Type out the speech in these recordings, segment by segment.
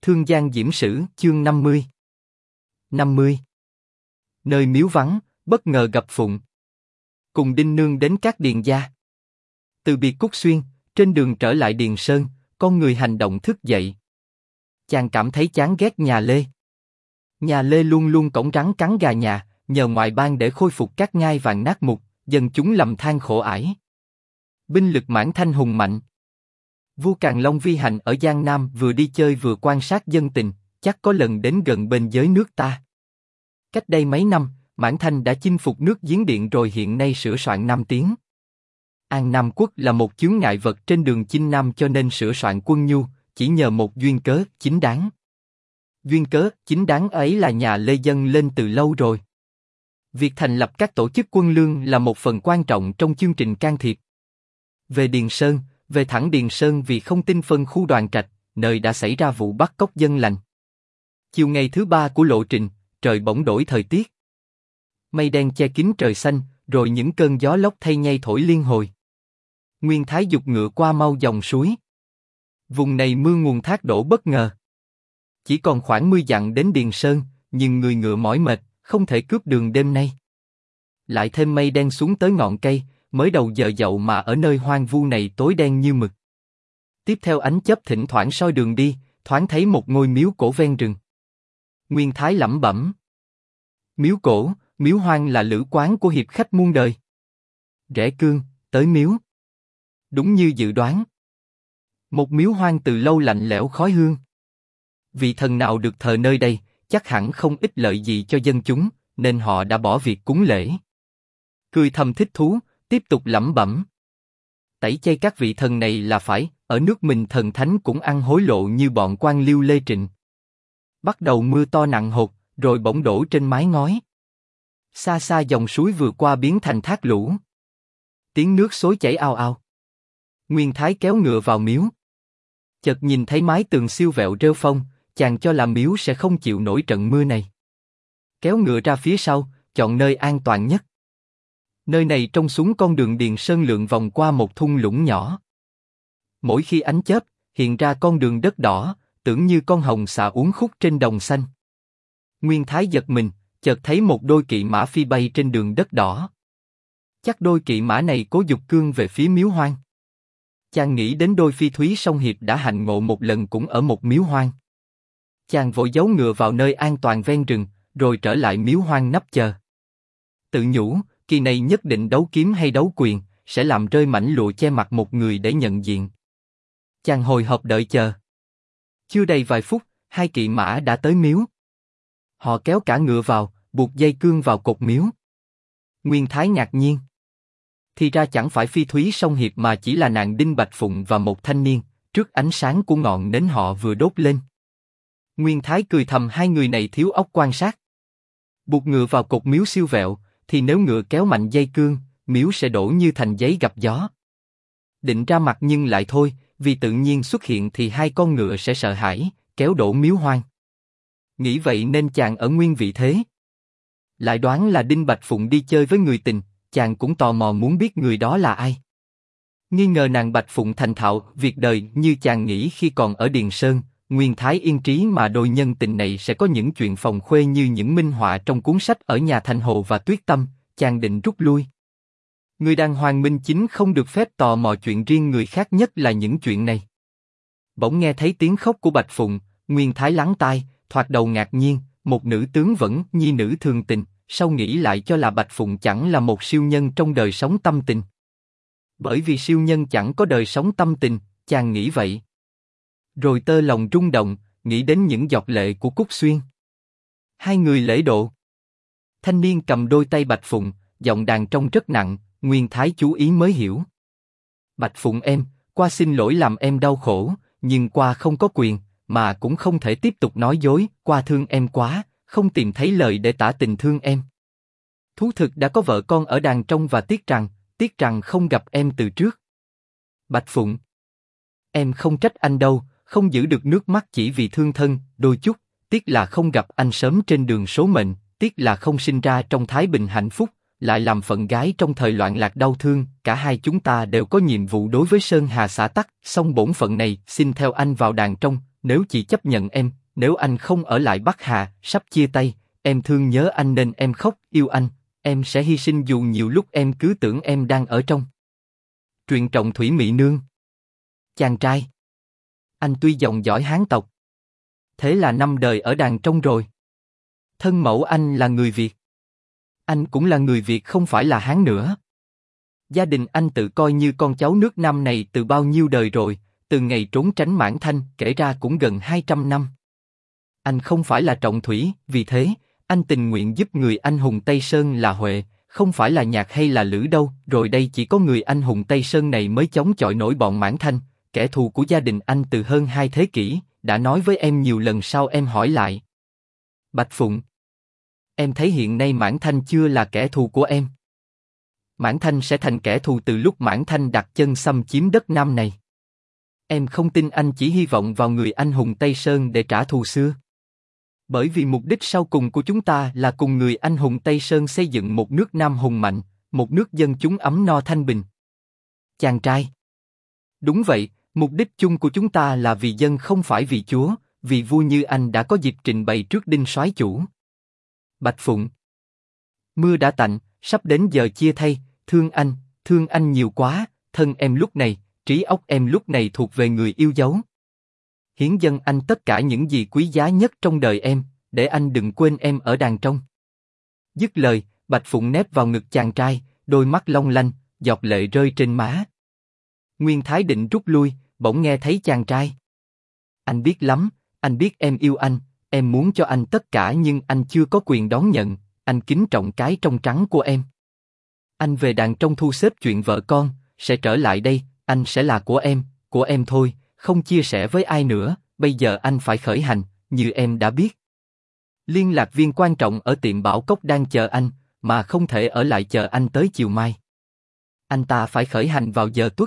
Thương Giang Diễm Sử, chương 50. 50. Nơi miếu vắng, bất ngờ gặp Phụng. Cùng Đinh Nương đến các điền gia. Từ biệt Cúc Xuyên, trên đường trở lại Điền Sơn, con người hành động thức dậy. Chàng cảm thấy chán ghét nhà Lê. Nhà Lê luôn luôn cõng rắn cắn gà nhà, nhờ ngoại bang để khôi phục các ngai vàng nát mục, dân chúng lầm than khổ ải. Binh lực Mãn Thanh hùng mạnh. Vua Càn Long vi hành ở Giang Nam vừa đi chơi vừa quan sát dân tình, chắc có lần đến gần bên giới nước ta. Cách đây mấy năm, Mãn Thanh đã chinh phục nước Giếng Điện rồi hiện nay sửa soạn Nam Tiến. An Nam quốc là một chướng ngại vật trên đường chinh Nam cho nên sửa soạn quân nhu, chỉ nhờ một duyên cớ chính đáng. Duyên cớ chính đáng ấy là nhà Lê dâng lên từ lâu rồi. Việc thành lập các tổ chức quân lương là một phần quan trọng trong chương trình can thiệp. Về Điền Sơn, về thẳng Điền Sơn vì không tin phân khu Đoàn Trạch, nơi đã xảy ra vụ bắt cóc dân lành. Chiều ngày thứ 3 của lộ trình, trời bỗng đổi thời tiết. Mây đen che kín trời xanh, rồi những cơn gió lốc thay nhây thổi liên hồi. Nguyên Thái giục ngựa qua mau dòng suối. Vùng này mưa nguồn thác đổ bất ngờ. Chỉ còn khoảng 10 dặm đến Điền Sơn, nhưng người ngựa mỏi mệt, không thể cướp đường đêm nay. Lại thêm mây đen xuống tới ngọn cây, mới đầu giờ dậu mà ở nơi hoang vu này tối đen như mực. Tiếp theo ánh chớp thỉnh thoảng soi đường đi, thoáng thấy một ngôi miếu cổ ven rừng. Nguyên Thái lẩm bẩm. Miếu cổ, miếu hoang là lữ quán của hiệp khách muôn đời. Rẽ cương, tới miếu. Đúng như dự đoán. Một miếu hoang từ lâu lạnh lẽo khói hương. Vị thần nào được thờ nơi đây, chắc hẳn không ích lợi gì cho dân chúng, nên họ đã bỏ việc cúng lễ. Cười thầm thích thú, tiếp tục lẩm bẩm. Tẩy chay các vị thần này là phải, ở nước mình thần thánh cũng ăn hối lộ như bọn quan liêu Lê Trịnh. Bắt đầu mưa to nặng hột, rồi bỗng đổ trên mái ngói. Xa xa dòng suối vừa qua biến thành thác lũ. Tiếng nước xối chảy ào ào. Nguyên Thái kéo ngựa vào miếu. Chợt nhìn thấy mái tường siêu vẹo rêu phong, chàng cho là miếu sẽ không chịu nổi trận mưa này. Kéo ngựa ra phía sau, chọn nơi an toàn nhất. Nơi này trông xuống con đường Điền Sơn lượn vòng qua một thung lũng nhỏ. Mỗi khi ánh chớp, hiện ra con đường đất đỏ, tưởng như con hồng xà uốn khúc trên đồng xanh. Nguyên Thái giật mình, chợt thấy một đôi kỵ mã phi bay trên đường đất đỏ. Chắc đôi kỵ mã này cố giục cương về phía miếu hoang. Chàng nghĩ đến đôi phi thúy song hiệp đã hạnh ngộ một lần cũng ở một miếu hoang. Chàng vội giấu ngựa vào nơi an toàn ven rừng, rồi trở lại miếu hoang nấp chờ. Tự nhủ, kỳ này nhất định đấu kiếm hay đấu quyền, sẽ làm rơi mảnh lụa che mặt một người để nhận diện. Chàng hồi hộp đợi chờ. Chưa đầy vài phút, hai kỵ mã đã tới miếu. Họ kéo cả ngựa vào, buộc dây cương vào cột miếu. Nguyên Thái ngạc nhiên. Thì ra chẳng phải phi thúy song hiệp mà chỉ là nàng Đinh Bạch Phụng và một thanh niên, trước ánh sáng của ngọn nến họ vừa đốt lên. Nguyên Thái cười thầm hai người này thiếu óc quan sát. Buộc ngựa vào cột miếu siêu vẹo, thì nếu ngựa kéo mạnh dây cương, miếu sẽ đổ như thành giấy gặp gió. Định ra mặt nhưng lại thôi, vì tự nhiên xuất hiện thì hai con ngựa sẽ sợ hãi, kéo đổ miếu hoang. Nghĩ vậy nên chàng ở nguyên vị thế. Lại đoán là Đinh Bạch Phụng đi chơi với người tình, chàng cũng tò mò muốn biết người đó là ai. Nghi ngờ nàng Bạch Phụng thành thạo việc đời như chàng nghĩ khi còn ở Điền Sơn, Nguyên Thái yên trí mà đôi nhân tình này sẽ có những chuyện phòng khuê như những minh họa trong cuốn sách ở nhà Thành Hồ và Tuyết Tâm, chàng định rút lui. Người đàng hoàng minh chính không được phép tò mò chuyện riêng người khác, nhất là những chuyện này. Bỗng nghe thấy tiếng khóc của Bạch Phụng, Nguyên Thái lắng tai, thoạt đầu ngạc nhiên, một nữ tướng vẫn nhi nữ thường tình, sau nghĩ lại cho là Bạch Phụng chẳng là một siêu nhân trong đời sống tâm tình. Bởi vì siêu nhân chẳng có đời sống tâm tình, chàng nghĩ vậy. Rồi tơ lòng rung động, nghĩ đến những giọt lệ của Cúc Xuyên. Hai người lễ độ. Thanh niên cầm đôi tay Bạch Phụng, giọng đàn trong rất nặng, Nguyên Thái chú ý mới hiểu. Bạch Phụng em, qua xin lỗi làm em đau khổ, nhưng qua không có quyền, mà cũng không thể tiếp tục nói dối, qua thương em quá, không tìm thấy lời để tả tình thương em. Thú thực đã có vợ con ở đàn trong và tiếc rằng không gặp em từ trước. Bạch Phụng, em không trách anh đâu, không giữ được nước mắt chỉ vì thương thân, đôi chút, tiếc là không gặp anh sớm trên đường số mệnh, tiếc là không sinh ra trong thái bình hạnh phúc, lại làm phận gái trong thời loạn lạc đau thương, cả hai chúng ta đều có nhiệm vụ đối với Sơn Hà xã tắc, song bổn phận này, xin theo anh vào đàn trong, Nếu chị chấp nhận em, nếu anh không ở lại Bắc Hà, sắp chia tay, em thương nhớ anh nên em khóc, yêu anh, em sẽ hy sinh dù nhiều lúc em cứ tưởng em đang ở trong. Truyện Trọng Thủy Mỹ Nương. Chàng trai. Anh tuy dòng dõi Hán tộc, thế là năm đời ở đàng trong rồi. Thân mẫu anh là người Việt. Anh cũng là người Việt không phải là Hán nữa. Gia đình anh tự coi như con cháu nước Nam này từ bao nhiêu đời rồi, từ ngày trốn tránh Mãn Thanh kể ra cũng gần 200 năm. Anh không phải là Trọng Thủy, vì thế, anh tình nguyện giúp người anh hùng Tây Sơn là Huệ, không phải là Nhạc hay là Lữ đâu, rồi đây chỉ có người anh hùng Tây Sơn này mới chống chọi nổi bọn Mãn Thanh, kẻ thù của gia đình anh từ hơn 2 thế kỷ, đã nói với em nhiều lần sau em hỏi lại. Bạch Phụng, em thấy hiện nay Mãn Thanh chưa là kẻ thù của em. Mãn Thanh sẽ thành kẻ thù từ lúc Mãn Thanh đặt chân xâm chiếm đất Nam này. Em không tin anh chỉ hy vọng vào người anh hùng Tây Sơn để trả thù xưa. Bởi vì mục đích sau cùng của chúng ta là cùng người anh hùng Tây Sơn xây dựng một nước Nam hùng mạnh, một nước dân chúng ấm no thanh bình. Chàng trai. Đúng vậy, mục đích chung của chúng ta là vì dân không phải vì chúa, vì vua như anh đã có dịp trình bày trước Đinh soái chủ. Bạch Phụng. Mưa đã tạnh, sắp đến giờ chia tay, thương anh nhiều quá, thân em lúc này, trí óc em lúc này thuộc về người yêu dấu. Hiến dâng anh tất cả những gì quý giá nhất trong đời em, để anh đừng quên em ở đàng trong. Dứt lời, Bạch Phụng nép vào ngực chàng trai, đôi mắt long lanh, giọt lệ rơi trên má. Nguyên Thái định rút lui, bỗng nghe thấy chàng trai. Anh biết lắm, anh biết em yêu anh, em muốn cho anh tất cả nhưng anh chưa có quyền đón nhận, anh kính trọng cái trong trắng của em. Anh về đàng trong thu xếp chuyện vợ con, sẽ trở lại đây, anh sẽ là của em thôi, không chia sẻ với ai nữa, bây giờ anh phải khởi hành, như em đã biết. Liên lạc viên quan trọng ở tiệm Bảo Cốc đang chờ anh, mà không thể ở lại chờ anh tới chiều mai. Anh ta phải khởi hành vào giờ tuất.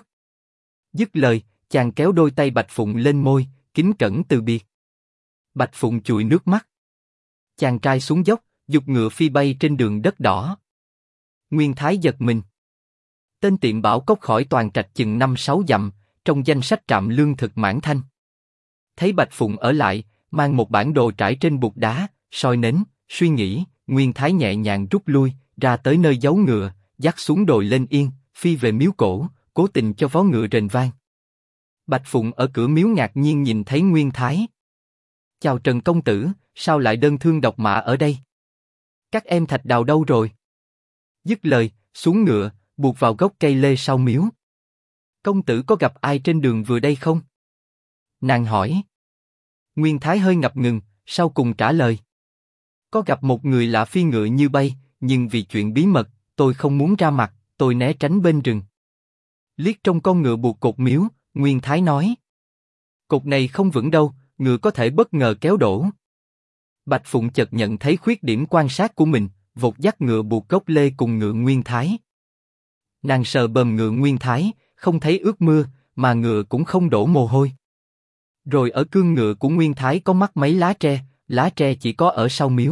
Dứt lời, chàng kéo đôi tay Bạch Phụng lên môi, kính cẩn từ biệt. Bạch Phụng chùi nước mắt. Chàng trai xuống dốc, giục ngựa phi bay trên đường đất đỏ. Nguyên Thái giật mình. Tên tiệm Bảo Cốc khỏi toàn trạch chừng 5-6 dặm, trong danh sách trạm lương thực Mãn Thanh. Thấy Bạch Phụng ở lại, mang một bản đồ trải trên bục đá, soi nến, suy nghĩ, Nguyên Thái nhẹ nhàng rút lui, ra tới nơi giấu ngựa, dắt xuống đồi lên yên, phi về miếu cổ, cố tình cho vó ngựa rền vang. Bạch Phụng ở cửa miếu ngạc nhiên nhìn thấy Nguyên Thái. Chào Trần công tử, sao lại đơn thương độc mã ở đây? Các em thạch đào đâu rồi? Dứt lời, xuống ngựa, buộc vào gốc cây lê sau miếu. Công tử có gặp ai trên đường vừa đây không? Nàng hỏi. Nguyên Thái hơi ngập ngừng, sau cùng trả lời. Có gặp một người lạ phi ngựa như bay, nhưng vì chuyện bí mật, tôi không muốn ra mặt, tôi né tránh bên rừng. Liếc trong con ngựa buộc cột miếu, Nguyên Thái nói. Cột này không vững đâu, ngựa có thể bất ngờ kéo đổ. Bạch Phụng chợt nhận thấy khuyết điểm quan sát của mình, vội dắt ngựa buộc gốc lê cùng ngựa Nguyên Thái. Nàng sờ bờm ngựa Nguyên Thái, không thấy ướt mưa, mà ngựa cũng không đổ mồ hôi. Rồi ở cương ngựa của Nguyên Thái có mắc mấy lá tre chỉ có ở sau miếu.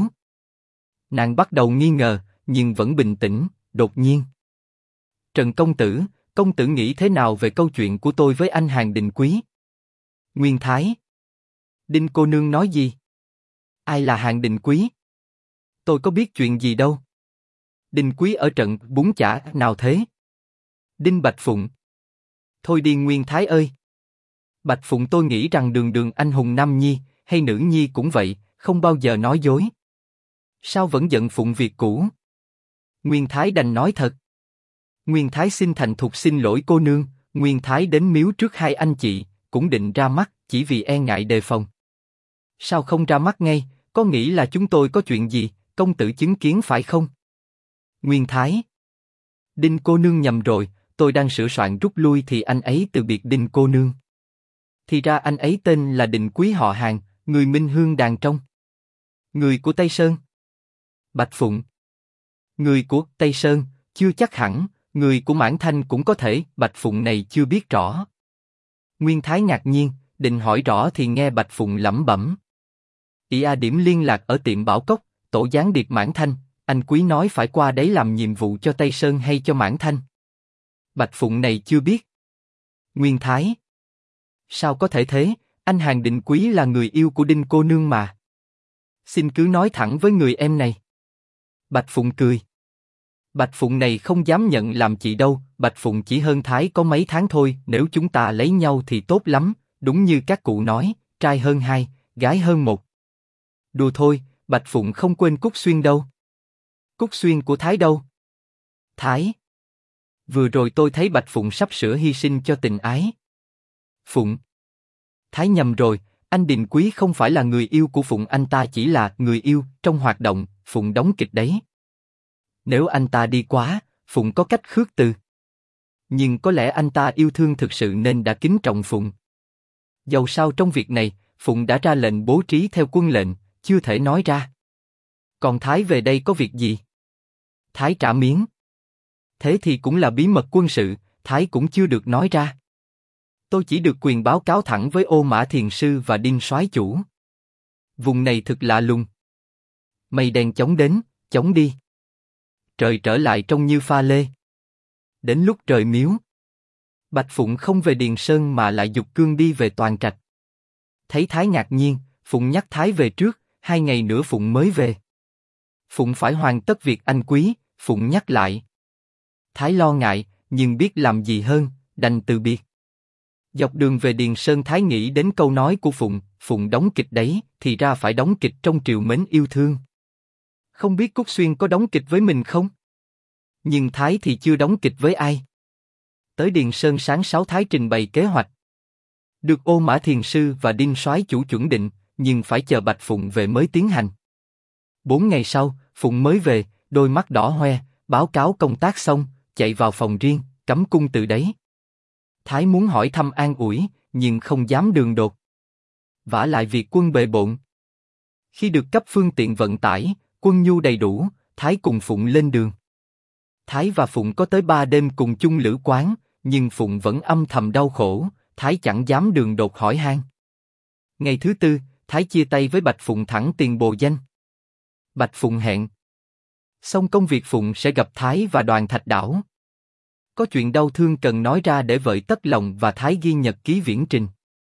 Nàng bắt đầu nghi ngờ, nhưng vẫn bình tĩnh, đột nhiên. Trần công tử nghĩ thế nào về câu chuyện của tôi với anh Hàn Định Quý? Nguyên Thái. Đinh cô nương nói gì? Ai là Hàn Định Quý? Tôi có biết chuyện gì đâu. Đinh Quý ở trận bún chả nào thế? Đinh Bạch Phụng. Thôi đi Nguyên Thái ơi. Bạch Phụng tôi nghĩ rằng đường anh hùng nam nhi, hay nữ nhi cũng vậy, không bao giờ nói dối. Sao vẫn giận Phụng việc cũ? Nguyên Thái đành nói thật. Nguyên Thái xin thành thục xin lỗi cô nương, Nguyên Thái đến miếu trước hai anh chị, cũng định ra mắt, chỉ vì e ngại đề phòng. Sao không ra mắt ngay, có nghĩ là chúng tôi có chuyện gì, công tử chứng kiến phải không? Nguyên Thái. Đinh cô nương nhầm rồi, tôi đang sửa soạn rút lui thì anh ấy từ biệt Đinh cô nương. Thì ra anh ấy tên là Định Quý họ Hàn, người Minh Hương đàng trong. Người của Tây Sơn. Bạch Phụng. Người của Tây Sơn, chưa chắc hẳn, người của Mãn Thanh cũng có thể, Bạch Phụng này chưa biết rõ. Nguyên Thái ngạc nhiên, định hỏi rõ thì nghe Bạch Phụng lẩm bẩm. Điểm liên lạc ở tiệm Bảo Cốc, tổ gián điệp Mãn Thanh, anh Quý nói phải qua đấy làm nhiệm vụ cho Tây Sơn hay cho Mãn Thanh. Bạch Phụng này chưa biết. Nguyên Thái. Sao có thể thế, Anh Hàn Định Quý là người yêu của Đinh cô nương mà. Xin cứ nói thẳng với người em này. Bạch Phụng cười. Bạch Phụng này không dám nhận làm chị đâu, Bạch Phụng chỉ hơn Thái có mấy tháng thôi, nếu chúng ta lấy nhau thì tốt lắm, đúng như các cụ nói, trai hơn hai, gái hơn một. Đùa thôi, Bạch Phụng không quên Cúc Xuyên đâu. Cúc Xuyên của Thái đâu? Thái. Vừa rồi tôi thấy Bạch Phụng sắp sửa hy sinh cho tình ái. Phụng. Thái nhầm rồi, anh Định Quý không phải là người yêu của Phụng, anh ta chỉ là người yêu trong hoạt động, Phụng đóng kịch đấy. Nếu anh ta đi quá, Phụng có cách khước từ. Nhưng có lẽ anh ta yêu thương thực sự nên đã kính trọng Phụng. Dầu sao trong việc này, Phụng đã ra lệnh bố trí theo quân lệnh, chưa thể nói ra. Còn Thái về đây có việc gì? Thái trả miếng. Thế thì cũng là bí mật quân sự, Thái cũng chưa được nói ra. Tôi chỉ được quyền báo cáo thẳng với Ô Mã Thiền Sư và Đinh Soái Chủ. Vùng này thực lạ lùng. Mây đen chóng đến, chóng đi. Trời trở lại trông như pha lê. Đến lúc trời miếu, Bạch Phụng không về Điền Sơn mà lại dục cương đi về Toàn Trạch. Thấy Thái ngạc nhiên, Phụng nhắc Thái về trước, 2 ngày nữa Phụng mới về. Phụng phải hoàn tất việc anh quý, Phụng nhắc lại. Thái lo ngại, nhưng biết làm gì hơn, đành từ biệt. Dọc đường về Điền Sơn Thái nghĩ đến câu nói của Phụng, Phụng đóng kịch đấy, thì ra phải đóng kịch trong triều mến yêu thương. Không biết Cúc Xuyên có đóng kịch với mình không? Nhưng Thái thì chưa đóng kịch với ai. Tới Điền Sơn sáng 6 Thái trình bày kế hoạch. Được Ô Mã Thiền Sư và Đinh Soái Chủ chuẩn định, nhưng phải chờ Bạch Phụng về mới tiến hành. 4 ngày sau, Phụng mới về, đôi mắt đỏ hoe, báo cáo công tác xong, chạy vào phòng riêng, cắm cung từ đấy. Thái muốn hỏi thăm an ủi, nhưng không dám đường đột. Vả lại việc quân bề bộn. Khi được cấp phương tiện vận tải, quân nhu đầy đủ, Thái cùng Phụng lên đường. Thái và Phụng có tới 3 đêm cùng chung lữ quán, nhưng Phụng vẫn âm thầm đau khổ, Thái chẳng dám đường đột hỏi han. Ngày thứ 4, Thái chia tay với Bạch Phụng thẳng tiền bồ danh. Bạch Phụng hẹn. Xong công việc Phụng sẽ gặp Thái và Đoàn Thạch Đảo. Có chuyện đau thương cần nói ra để vợi tất lòng và Thái ghi nhật ký viễn trình.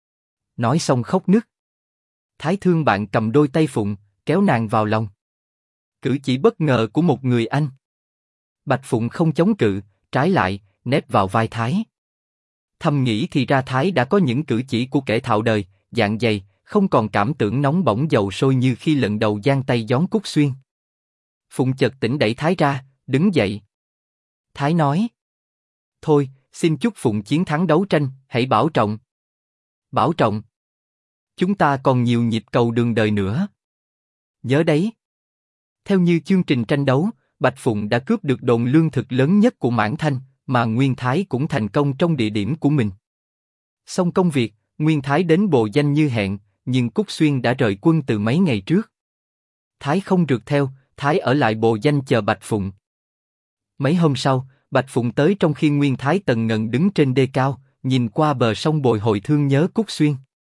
Nói xong khóc nức. Thái thương bạn cầm đôi tay Phụng, kéo nàng vào lòng. Cử chỉ bất ngờ của một người anh. Bạch Phụng không chống cự, trái lại, nép vào vai Thái. Thầm nghĩ thì ra Thái đã có những cử chỉ của kẻ thạo đời, dạng dày, không còn cảm tưởng nóng bỏng dầu sôi như khi lần đầu giang tay gión Cúc Xuyên. Phụng chợt tỉnh đẩy Thái ra, đứng dậy. Thái nói: Thôi, xin chúc Phụng chiến thắng đấu tranh, hãy bảo trọng. Bảo trọng. Chúng ta còn nhiều nhịp cầu đường đời nữa. Nhớ đấy. Theo như chương trình tranh đấu, Bạch Phụng đã cướp được đồn lương thực lớn nhất của Mãn Thanh, mà Nguyên Thái cũng thành công trong địa điểm của mình. Xong công việc, Nguyên Thái đến bồ danh như hẹn, nhưng Cúc Xuyên đã rời quân từ mấy ngày trước. Thái không rượt theo, Thái ở lại bồ danh chờ Bạch Phụng. Mấy hôm sau, Bạch Phụng tới trong khi Nguyên Thái tần ngần đứng trên đê cao, nhìn qua bờ sông bồi hồi thương nhớ Cúc Xuyên.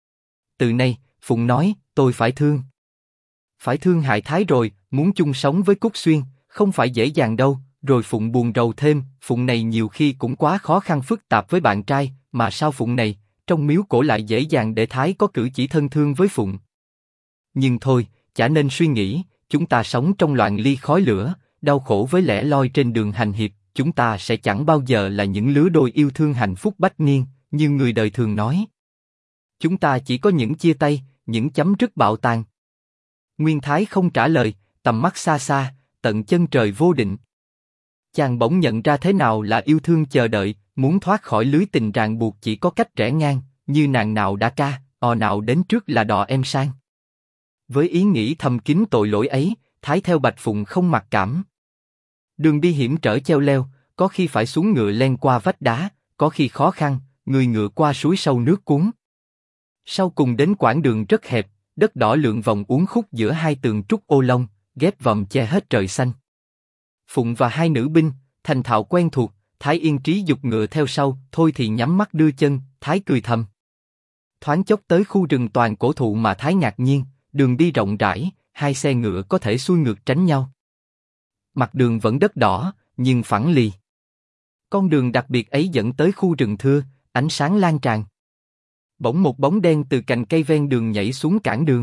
Từ nay, Phụng nói, tôi phải thương. Phải thương hại Thái rồi, muốn chung sống với Cúc Xuyên, không phải dễ dàng đâu. Rồi Phụng buồn rầu thêm, Phụng này nhiều khi cũng quá khó khăn phức tạp với bạn trai, mà sao Phụng này, trong miếu cổ lại dễ dàng để Thái có cử chỉ thân thương với Phụng. Nhưng thôi, chả nên suy nghĩ, chúng ta sống trong loạn ly khói lửa, đau khổ với lẻ loi trên đường hành hiệp, chúng ta sẽ chẳng bao giờ là những lứa đôi yêu thương hạnh phúc bách niên, như người đời thường nói. Chúng ta chỉ có những chia tay, những chấm dứt bạo tàn. Nguyên Thái không trả lời, tầm mắt xa xa, tận chân trời vô định. Chàng bỗng nhận ra thế nào là yêu thương chờ đợi, muốn thoát khỏi lưới tình ràng buộc chỉ có cách rẽ ngang, như nàng nào đã ca, nào đến trước là đò em sang. Với ý nghĩ thầm kín tội lỗi ấy, Thái theo Bạch Phụng không mặc cảm. Đường đi hiểm trở cheo leo, có khi phải xuống ngựa len qua vách đá, có khi khó khăn, người ngựa qua suối sâu nước cuốn. Sau cùng đến quãng đường rất hẹp, đất đỏ lượn vòng uốn khúc giữa hai tường trúc ô long, ghép vòm che hết trời xanh. Phụng và hai nữ binh, thành thạo quen thuộc, Thái yên trí giục ngựa theo sau, thôi thì nhắm mắt đưa chân, Thái cười thầm. Thoáng chốc tới khu rừng toàn cổ thụ mà Thái ngạc nhiên, đường đi rộng rãi, hai xe ngựa có thể xuôi ngược tránh nhau. Mặt đường vẫn đất đỏ, nhưng phẳng lì. Con đường đặc biệt ấy dẫn tới khu rừng thưa, ánh sáng lan tràn. Bỗng một bóng đen từ cành cây ven đường nhảy xuống cản đường.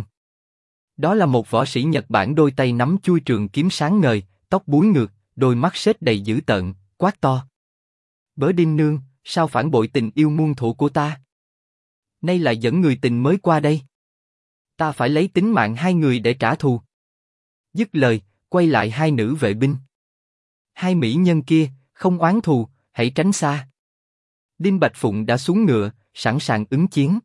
Đó là một võ sĩ Nhật Bản đôi tay nắm chuôi trường kiếm sáng ngời, tóc búi ngược, đôi mắt sét đầy dữ tợn, quát to. Bớ Đinh Nương, sao phản bội tình yêu muôn thuở của ta? Nay lại dẫn người tình mới qua đây. Ta phải lấy tính mạng hai người để trả thù. Dứt lời, quay lại hai nữ vệ binh. Hai mỹ nhân kia, không oán thù, hãy tránh xa. Đinh Bạch Phụng đã xuống ngựa, sẵn sàng ứng chiến.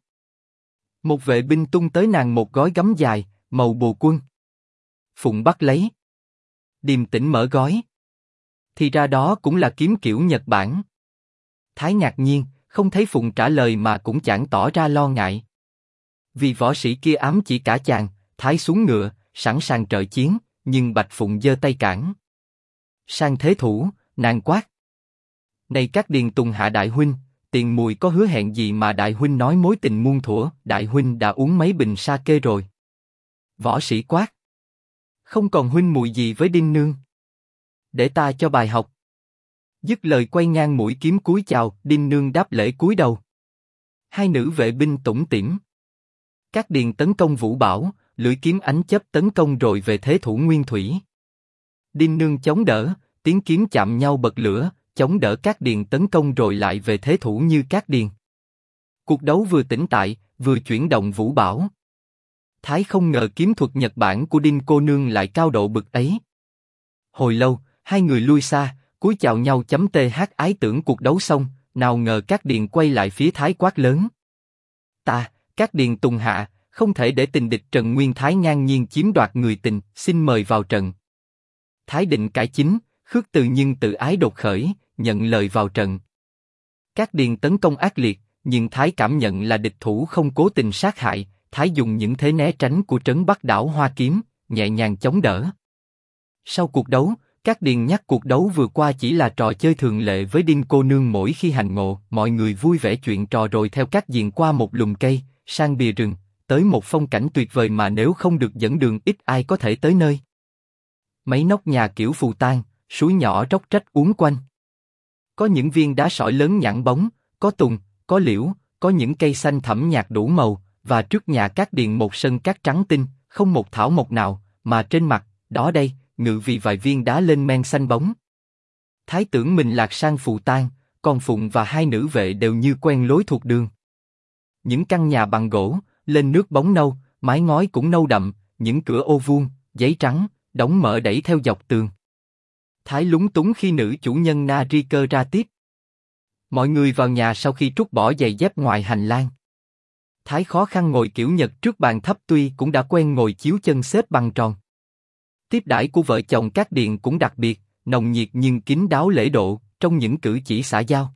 Một vệ binh tung tới nàng một gói gấm dài, màu bồ quân. Phụng bắt lấy. Điềm tĩnh mở gói. Thì ra đó cũng là kiếm kiểu Nhật Bản. Thái ngạc nhiên, không thấy Phụng trả lời mà cũng chẳng tỏ ra lo ngại. Vì võ sĩ kia ám chỉ cả chàng, Thái xuống ngựa, sẵn sàng trợ chiến, nhưng Bạch Phụng giơ tay cản. Sang thế thủ, nàng quát. Này các điền tùng hạ đại huynh, tiền mùi có hứa hẹn gì mà đại huynh nói mối tình muôn thuở, đại huynh đã uống mấy bình sake rồi. Võ sĩ quát. Không còn huynh mùi gì với Đinh Nương. Để ta cho bài học. Dứt lời quay ngang mũi kiếm cúi chào, Đinh Nương đáp lễ cúi đầu. Hai nữ vệ binh tủm tỉm. Các điền tấn công Vũ Bảo, lưỡi kiếm ánh chớp tấn công rồi về thế thủ nguyên thủy. Đinh Nương chống đỡ, tiếng kiếm chạm nhau bật lửa, chống đỡ các điền tấn công rồi lại về thế thủ như các điền. Cuộc đấu vừa tĩnh tại, vừa chuyển động Vũ Bảo. Thái không ngờ kiếm thuật Nhật Bản của Đinh cô nương lại cao độ bực ấy. Hồi lâu, hai người lui xa, cúi chào nhau chấm th ái tưởng cuộc đấu xong, nào ngờ các điền quay lại phía Thái quát lớn. Ta, các điền tùng hạ, không thể để tình địch Trần Nguyên Thái ngang nhiên chiếm đoạt người tình, xin mời vào trận. Thái định cải chính, khước từ nhưng tự ái đột khởi, nhận lời vào trận. Các điền tấn công ác liệt, nhưng Thái cảm nhận là địch thủ không cố tình sát hại, Thái dùng những thế né tránh của trấn Bắc đảo Hoa Kiếm, nhẹ nhàng chống đỡ. Sau cuộc đấu, các điền nhắc cuộc đấu vừa qua chỉ là trò chơi thường lệ với Đinh cô nương mỗi khi hành ngộ, mọi người vui vẻ chuyện trò rồi theo các diện qua một lùm cây, sang bìa rừng, tới một phong cảnh tuyệt vời mà nếu không được dẫn đường ít ai có thể tới nơi. Mấy nóc nhà kiểu phù tang, suối nhỏ róc rách uốn quanh. Có những viên đá sỏi lớn nhẵn bóng, có tùng, có liễu, có những cây xanh thẳm nhạt đủ màu, và trước nhà các điền một sân cát trắng tinh, không một thảo mộc nào, mà trên mặt, đó đây, ngự vì vài viên đá lên men xanh bóng. Thái tưởng mình lạc sang phù tang, còn Phụng và hai nữ vệ đều như quen lối thuộc đường. Những căn nhà bằng gỗ, lên nước bóng nâu, mái ngói cũng nâu đậm, những cửa ô vuông, giấy trắng, đóng mở đẩy theo dọc tường. Thái lúng túng khi nữ chủ nhân Nariko ra tiếp. Mọi người vào nhà sau khi trút bỏ giày dép ngoài hành lang. Thái khó khăn ngồi kiểu Nhật trước bàn thấp tuy cũng đã quen ngồi chiếu chân xếp bằng tròn. Tiếp đãi của vợ chồng các điền cũng đặc biệt, nồng nhiệt nhưng kín đáo lễ độ, trong những cử chỉ xã giao.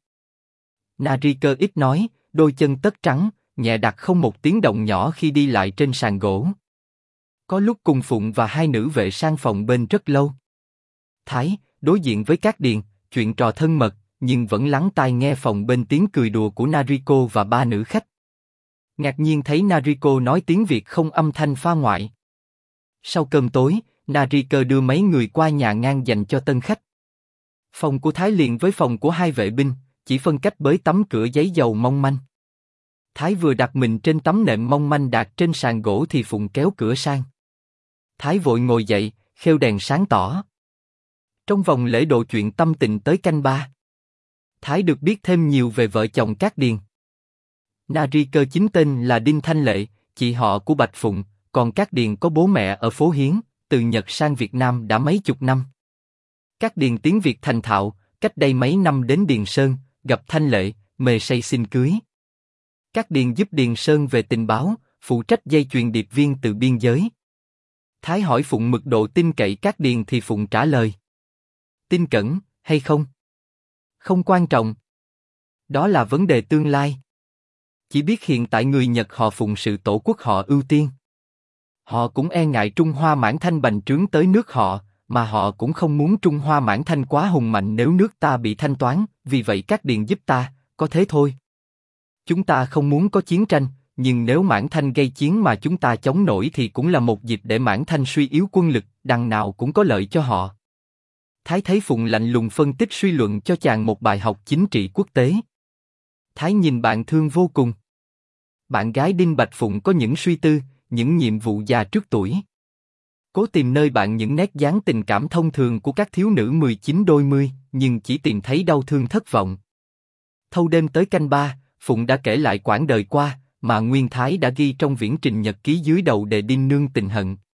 Nariko ít nói, đôi chân tất trắng, nhẹ đặt không một tiếng động nhỏ khi đi lại trên sàn gỗ. Có lúc cùng Phụng và hai nữ vệ sang phòng bên rất lâu. Thái, đối diện với các điền, chuyện trò thân mật, nhưng vẫn lắng tai nghe phòng bên tiếng cười đùa của Nariko và ba nữ khách. Ngạc nhiên thấy Nariko nói tiếng Việt không âm thanh pha ngoại. Sau cơm tối, Nariko đưa mấy người qua nhà ngang dành cho tân khách. Phòng của Thái liền với phòng của hai vệ binh, chỉ phân cách bởi tấm cửa giấy dầu mong manh. Thái vừa đặt mình trên tấm nệm mong manh đặt trên sàn gỗ thì Phụng kéo cửa sang. Thái vội ngồi dậy, khêu đèn sáng tỏ. Trong vòng lễ độ chuyện tâm tình tới canh ba. Thái được biết thêm nhiều về vợ chồng các điền. Nariko chính tên là Đinh Thanh Lệ, chị họ của Bạch Phụng, còn các điền có bố mẹ ở phố Hiến, từ Nhật sang Việt Nam đã mấy chục năm. Các điền tiếng Việt thành thạo, cách đây mấy năm đến Điền Sơn, gặp Thanh Lệ, mề say xin cưới. Các điền giúp Điền Sơn về tình báo, phụ trách dây chuyền điệp viên từ biên giới. Thái hỏi Phụng mực độ tin cậy các điền thì Phụng trả lời. Tin cẩn, hay không? Không quan trọng. Đó là vấn đề tương lai. Chỉ biết hiện tại người Nhật họ phụng sự tổ quốc họ ưu tiên. Họ cũng e ngại Trung Hoa Mãn Thanh bành trướng tới nước họ, mà họ cũng không muốn Trung Hoa Mãn Thanh quá hùng mạnh nếu nước ta bị thanh toán, vì vậy các điền giúp ta, có thế thôi. Chúng ta không muốn có chiến tranh, nhưng nếu Mãn Thanh gây chiến mà chúng ta chống nổi thì cũng là một dịp để Mãn Thanh suy yếu quân lực, đằng nào cũng có lợi cho họ. Thái thấy Phụng lạnh lùng phân tích suy luận cho chàng một bài học chính trị quốc tế. Thái nhìn bạn thương vô cùng. Bạn gái Đinh Bạch Phụng có những suy tư, những nhiệm vụ già trước tuổi. Cố tìm nơi bạn những nét dáng tình cảm thông thường của các thiếu nữ 19 đôi mươi, nhưng chỉ tìm thấy đau thương thất vọng. Thâu đêm tới canh ba, Phụng đã kể lại quãng đời qua, mà Nguyên Thái đã ghi trong viễn trình nhật ký dưới đầu đề Đinh Nương Tình Hận.